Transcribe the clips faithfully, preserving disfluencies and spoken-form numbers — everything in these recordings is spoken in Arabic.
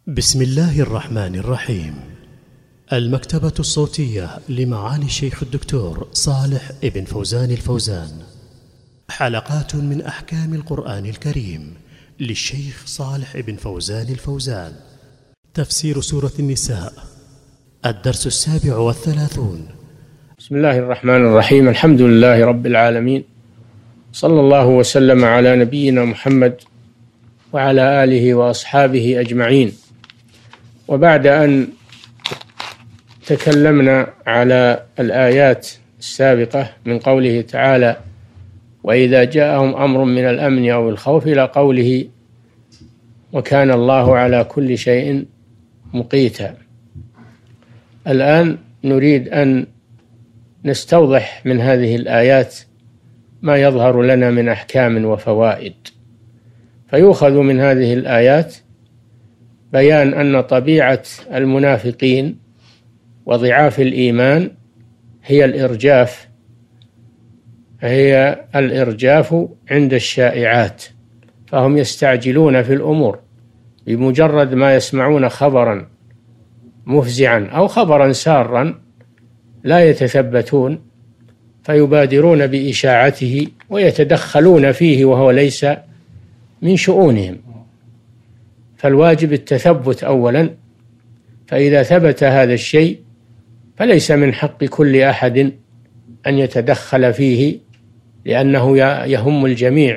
بسم الله الرحمن الرحيم. المكتبة الصوتية لمعالي الشيخ الدكتور صالح ابن فوزان الفوزان، حلقات من أحكام القرآن الكريم للشيخ صالح ابن فوزان الفوزان. تفسير سورة النساء، الدرس السابع والثلاثون. بسم الله الرحمن الرحيم. الحمد لله رب العالمين، صلى الله وسلم على نبينا محمد وعلى آله وأصحابه أجمعين. وبعد أن تكلمنا على الآيات السابقة من قوله تعالى: وإذا جاءهم أمر من الأمن أو الخوف، إلى قوله: وكان الله على كل شيء مقيتا. الآن نريد أن نستوضح من هذه الآيات ما يظهر لنا من أحكام وفوائد. فيؤخذ من هذه الآيات بيان أن طبيعة المنافقين وضعاف الإيمان هي الإرجاف هي الإرجاف عند الشائعات، فهم يستعجلون في الأمور. بمجرد ما يسمعون خبرا مفزعا أو خبرا سارا لا يتثبتون، فيبادرون بإشاعته ويتدخلون فيه وهو ليس من شؤونهم. فالواجب التثبت أولا، فإذا ثبت هذا الشيء فليس من حق كل أحد أن يتدخل فيه، لأنه يهم الجميع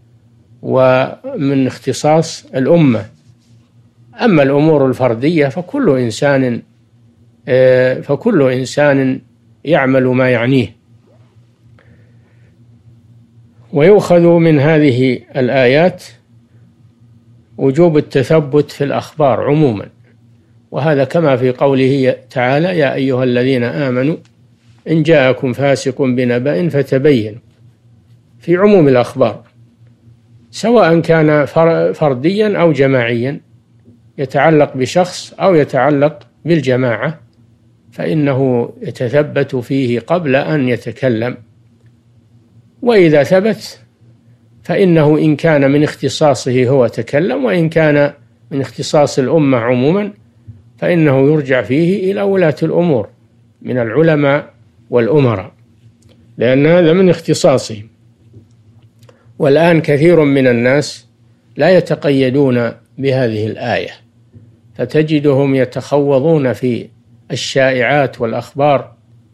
ومن اختصاص الأمة. أما الأمور الفردية فكل إنسان فكل إنسان يعمل ما يعنيه. ويؤخذ من هذه الآيات وجوب التثبت في الأخبار عموما، وهذا كما في قوله تعالى: يا أيها الذين آمنوا إن جاءكم فاسق بنبأ فتبينوا، في عموم الأخبار، سواء كان فرديا أو جماعيا، يتعلق بشخص أو يتعلق بالجماعة، فإنه يتثبت فيه قبل أن يتكلم. وإذا ثبت فإنه إن كان من اختصاصه هو تكلم، وإن كان من اختصاص الأمة عموما فإنه يرجع فيه إلى ولاة الأمور من العلماء والأمراء، لأن هذا من اختصاصهم. والآن كثير من الناس لا يتقيدون بهذه الآية، فتجدهم يتخوضون في الشائعات والأخبار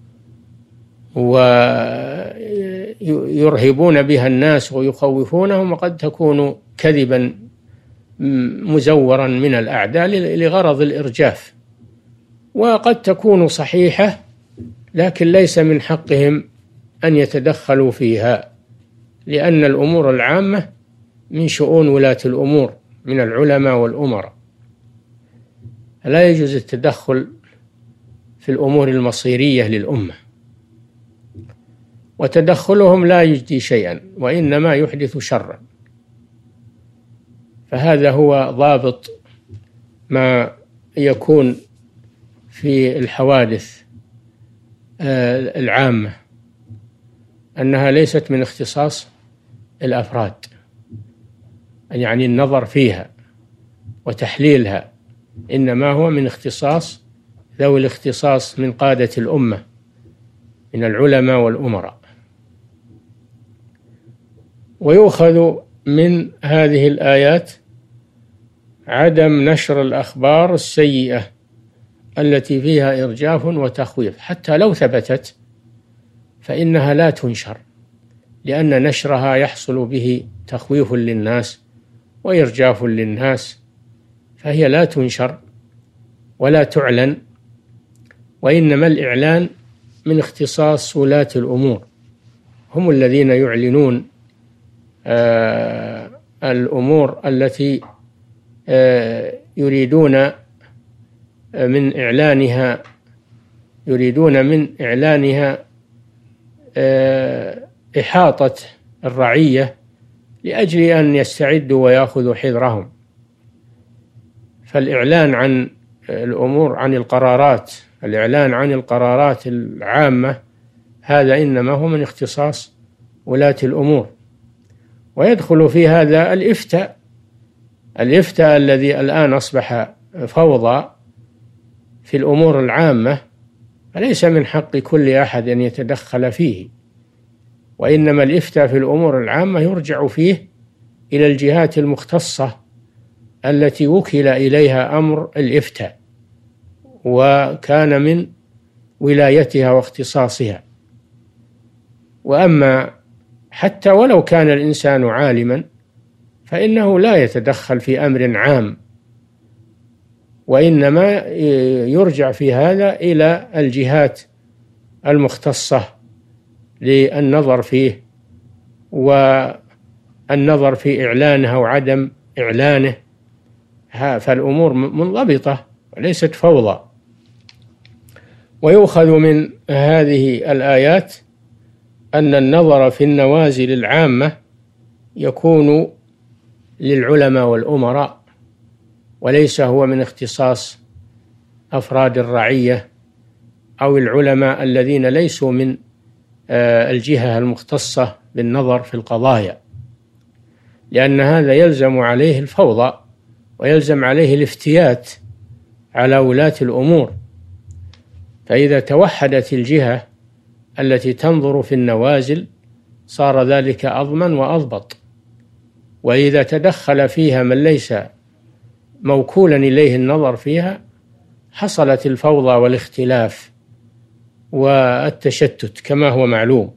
ويرهبون بها الناس ويخوفونهم، وقد تكون كذبا مزورا من الأعداء لغرض الإرجاف، وقد تكون صحيحة لكن ليس من حقهم أن يتدخلوا فيها، لأن الأمور العامة من شؤون ولاة الأمور من العلماء والأمراء. لا يجوز التدخل في الأمور المصيرية للأمة، وتدخلهم لا يجدي شيئا وإنما يحدث شرا. فهذا هو ضابط ما يكون في الحوادث العامة، أنها ليست من اختصاص الأفراد، يعني النظر فيها وتحليلها، إنما هو من اختصاص ذوي الاختصاص من قادة الأمة من العلماء والأمراء. ويؤخذ من هذه الآيات عدم نشر الأخبار السيئة التي فيها إرجاف وتخويف، حتى لو ثبتت فإنها لا تنشر، لأن نشرها يحصل به تخويف للناس وإرجاف للناس، فهي لا تنشر ولا تعلن، وإنما الإعلان من اختصاص ولاة الأمور، هم الذين يعلنون آه الأمور التي آه يريدون من إعلانها يريدون من إعلانها آه إحاطة الرعية لأجل أن يستعدوا ويأخذوا حذرهم. فالإعلان عن الأمور عن القرارات الإعلان عن القرارات العامة هذا إنما هو من اختصاص ولاة الأمور. ويدخل في هذا الإفتاء الإفتاء الذي الآن أصبح فوضى في الأمور العامة فليس من حق كل أحد أن يتدخل فيه، وإنما الإفتاء في الأمور العامة يرجع فيه إلى الجهات المختصة التي وكل إليها أمر الإفتاء وكان من ولايتها واختصاصها. وأما حتى ولو كان الإنسان عالما فإنه لا يتدخل في أمر عام، وإنما يرجع في هذا إلى الجهات المختصة للنظر فيه والنظر في إعلانه أو عدم إعلانه، فالأمور منضبطة وليست فوضى. ويؤخذ من هذه الآيات أن النظر في النوازل العامة يكون للعلماء والأمراء، وليس هو من اختصاص أفراد الرعية أو العلماء الذين ليسوا من الجهة المختصة بالنظر في القضايا، لأن هذا يلزم عليه الفوضى ويلزم عليه الافتيات على ولاة الأمور. فإذا توحدت الجهة التي تنظر في النوازل صار ذلك أضمن وأضبط، وإذا تدخل فيها من ليس موكولا إليه النظر فيها حصلت الفوضى والاختلاف والتشتت كما هو معلوم.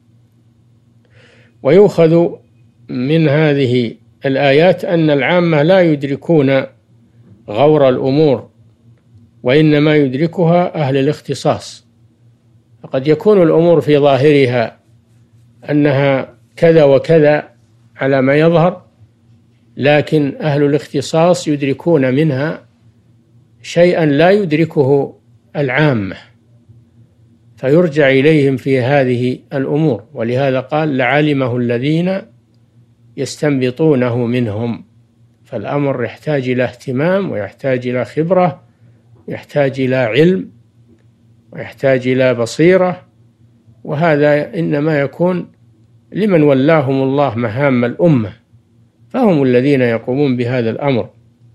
ويؤخذ من هذه الآيات أن العامة لا يدركون غور الأمور، وإنما يدركها أهل الاختصاص. فقد يكون الأمور في ظاهرها أنها كذا وكذا على ما يظهر، لكن أهل الاختصاص يدركون منها شيئا لا يدركه العامة، فيرجع إليهم في هذه الأمور. ولهذا قال لعلمه الذين يستنبطونه منهم. فالأمر يحتاج إلى اهتمام ويحتاج إلى خبرة، يحتاج إلى علم ويحتاج إلى بصيرة، وهذا إنما يكون لمن ولاهم الله مهام الأمة، فهم الذين يقومون بهذا الأمر.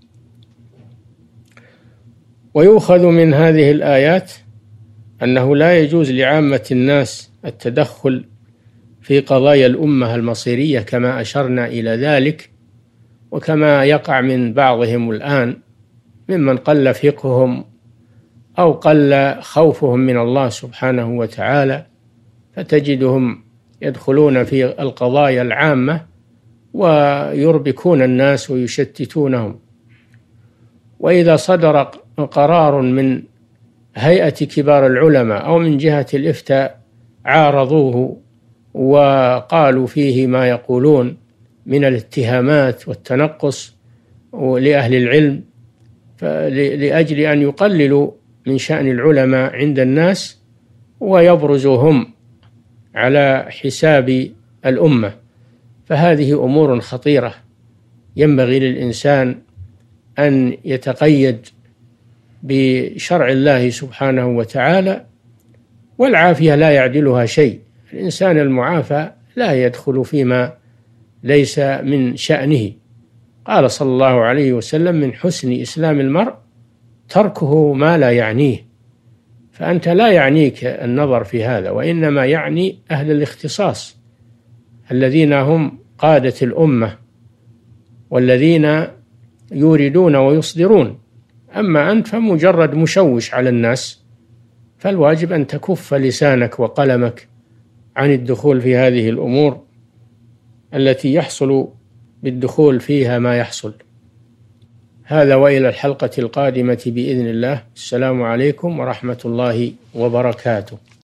ويؤخذ من هذه الآيات أنه لا يجوز لعامة الناس التدخل في قضايا الأمة المصيرية كما أشرنا إلى ذلك، وكما يقع من بعضهم الآن ممن قل فقههم أو قل خوفهم من الله سبحانه وتعالى، فتجدهم يدخلون في القضايا العامة ويربكون الناس ويشتتونهم. وإذا صدر قرار من هيئة كبار العلماء أو من جهة الإفتاء عارضوه وقالوا فيه ما يقولون من الاتهامات والتنقص لأهل العلم لأجل أن يقللوا من شأن العلماء عند الناس ويبرزوا هم على حساب الأمة، فهذه أمور خطيرة ينبغي للإنسان أن يتقيد بشرع الله سبحانه وتعالى، والعافية لا يعدلها شيء. الإنسان المعافى لا يدخل فيما ليس من شأنه. قال صلى الله عليه وسلم من حسن إسلام المرء تركه ما لا يعنيه. فأنت لا يعنيك النظر في هذا، وإنما يعني أهل الاختصاص الذين هم قادة الأمة والذين يوردون ويصدرون. أما أنت فمجرد مشوش على الناس، فالواجب أن تكف لسانك وقلمك عن الدخول في هذه الأمور التي يحصل بالدخول فيها ما يحصل. هذا وإلى الحلقة القادمة بإذن الله. السلام عليكم ورحمة الله وبركاته.